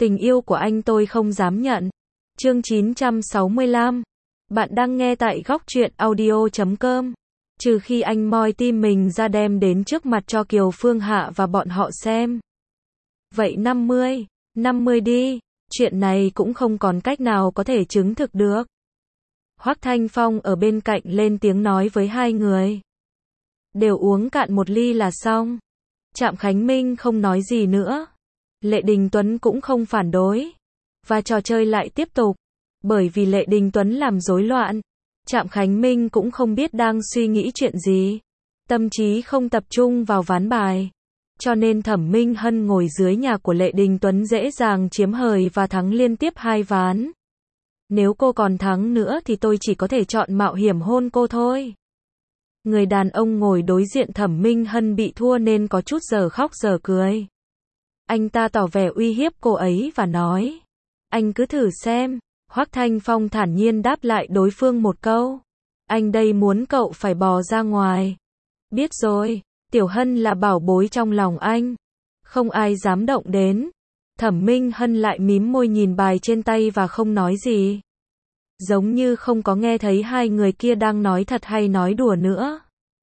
Tình yêu của anh tôi không dám nhận. Chương 965. Bạn đang nghe tại góc truyện audio.com. Trừ khi anh moi tim mình ra đem đến trước mặt cho Kiều Phương Hạ và bọn họ xem. Vậy 50 đi, chuyện này cũng không còn cách nào có thể chứng thực được. Hoắc Thanh Phong ở bên cạnh lên tiếng nói với hai người. Đều uống cạn một ly là xong. Trạm Khánh Minh không nói gì nữa. Lệ Đình Tuấn cũng không phản đối. Và trò chơi lại tiếp tục. Bởi vì Lệ Đình Tuấn làm rối loạn. Trạm Khánh Minh cũng không biết đang suy nghĩ chuyện gì. Tâm trí không tập trung vào ván bài. Cho nên Thẩm Minh Hân ngồi dưới nhà của Lệ Đình Tuấn dễ dàng chiếm hời và thắng liên tiếp 2 ván. Nếu cô còn thắng nữa thì tôi chỉ có thể chọn mạo hiểm hôn cô thôi. Người đàn ông ngồi đối diện Thẩm Minh Hân bị thua nên có chút giờ khóc giờ cười. Anh ta tỏ vẻ uy hiếp cô ấy và nói. Anh cứ thử xem. Hoắc Thanh Phong thản nhiên đáp lại đối phương một câu. Anh đây muốn cậu phải bò ra ngoài. Biết rồi, Tiểu Hân là bảo bối trong lòng anh. Không ai dám động đến. Thẩm Minh Hân lại mím môi nhìn bài trên tay và không nói gì. Giống như không có nghe thấy hai người kia đang nói thật hay nói đùa nữa.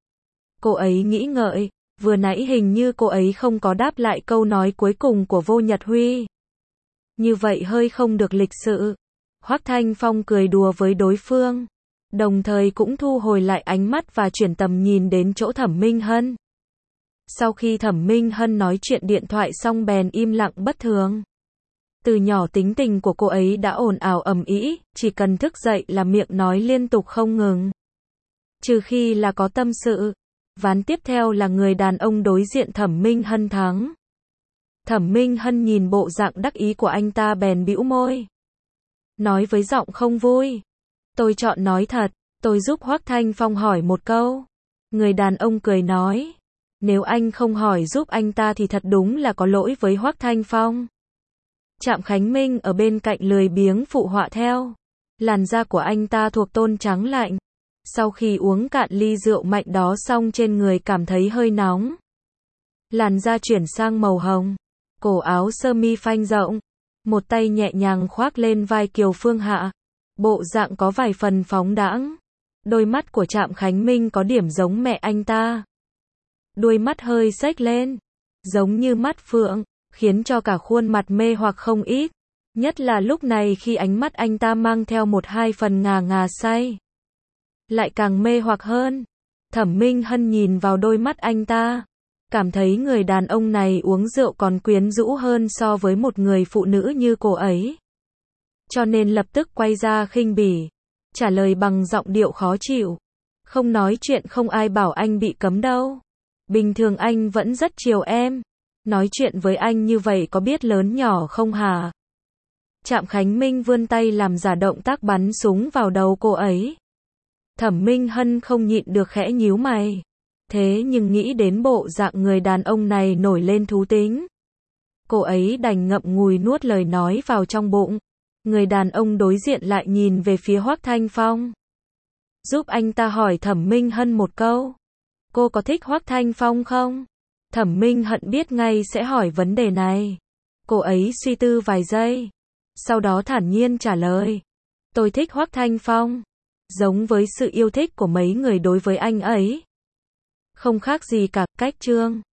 Cô ấy nghĩ ngợi, vừa nãy hình như cô ấy không có đáp lại câu nói cuối cùng của Vô Nhật Huy. Như vậy hơi không được lịch sự. Hoắc Thanh Phong cười đùa với đối phương, đồng thời cũng thu hồi lại ánh mắt và chuyển tầm nhìn đến chỗ Thẩm Minh Hân. Sau khi Thẩm Minh Hân nói chuyện điện thoại xong bèn im lặng bất thường. Từ nhỏ tính tình của cô ấy đã ồn ào ầm ĩ, chỉ cần thức dậy là miệng nói liên tục không ngừng. Trừ khi là có tâm sự. Ván tiếp theo là người đàn ông đối diện Thẩm Minh Hân thắng. Thẩm Minh Hân nhìn bộ dạng đắc ý của anh ta bèn bĩu môi. Nói với giọng không vui. Tôi chọn nói thật, tôi giúp Hoắc Thanh Phong hỏi một câu. Người đàn ông cười nói. Nếu anh không hỏi giúp anh ta thì thật đúng là có lỗi với Hoắc Thanh Phong. Trạm Khánh Minh ở bên cạnh lười biếng phụ họa theo. Làn da của anh ta thuộc tôn trắng lạnh. Sau khi uống cạn ly rượu mạnh đó xong trên người cảm thấy hơi nóng. Làn da chuyển sang màu hồng. Cổ áo sơ mi phanh rộng. Một tay nhẹ nhàng khoác lên vai Kiều Phương Hạ. Bộ dạng có vài phần phóng đãng. Đôi mắt của Trạm Khánh Minh có điểm giống mẹ anh ta. Đuôi mắt hơi xếch lên. Giống như mắt phượng. Khiến cho cả khuôn mặt mê hoặc không ít. Nhất là lúc này khi ánh mắt anh ta mang theo 1-2 phần ngà ngà say. Lại càng mê hoặc hơn. Thẩm Minh Hân nhìn vào đôi mắt anh ta. Cảm thấy người đàn ông này uống rượu còn quyến rũ hơn so với một người phụ nữ như cô ấy. Cho nên lập tức quay ra khinh bỉ. Trả lời bằng giọng điệu khó chịu. Không nói chuyện không ai bảo anh bị cấm đâu. Bình thường anh vẫn rất chiều em. Nói chuyện với anh như vậy có biết lớn nhỏ không hả? Trạm Khánh Minh vươn tay làm giả động tác bắn súng vào đầu cô ấy. Thẩm Minh Hân không nhịn được khẽ nhíu mày. Thế nhưng nghĩ đến bộ dạng người đàn ông này nổi lên thú tính. Cô ấy đành ngậm ngùi nuốt lời nói vào trong bụng. Người đàn ông đối diện lại nhìn về phía Hoắc Thanh Phong. Giúp anh ta hỏi Thẩm Minh Hân một câu. Cô có thích Hoắc Thanh Phong không? Thẩm Minh Hân biết ngay sẽ hỏi vấn đề này. Cô ấy suy tư vài giây. Sau đó thản nhiên trả lời. Tôi thích Hoắc Thanh Phong. Giống với sự yêu thích của mấy người đối với anh ấy. Không khác gì cả, cách chương.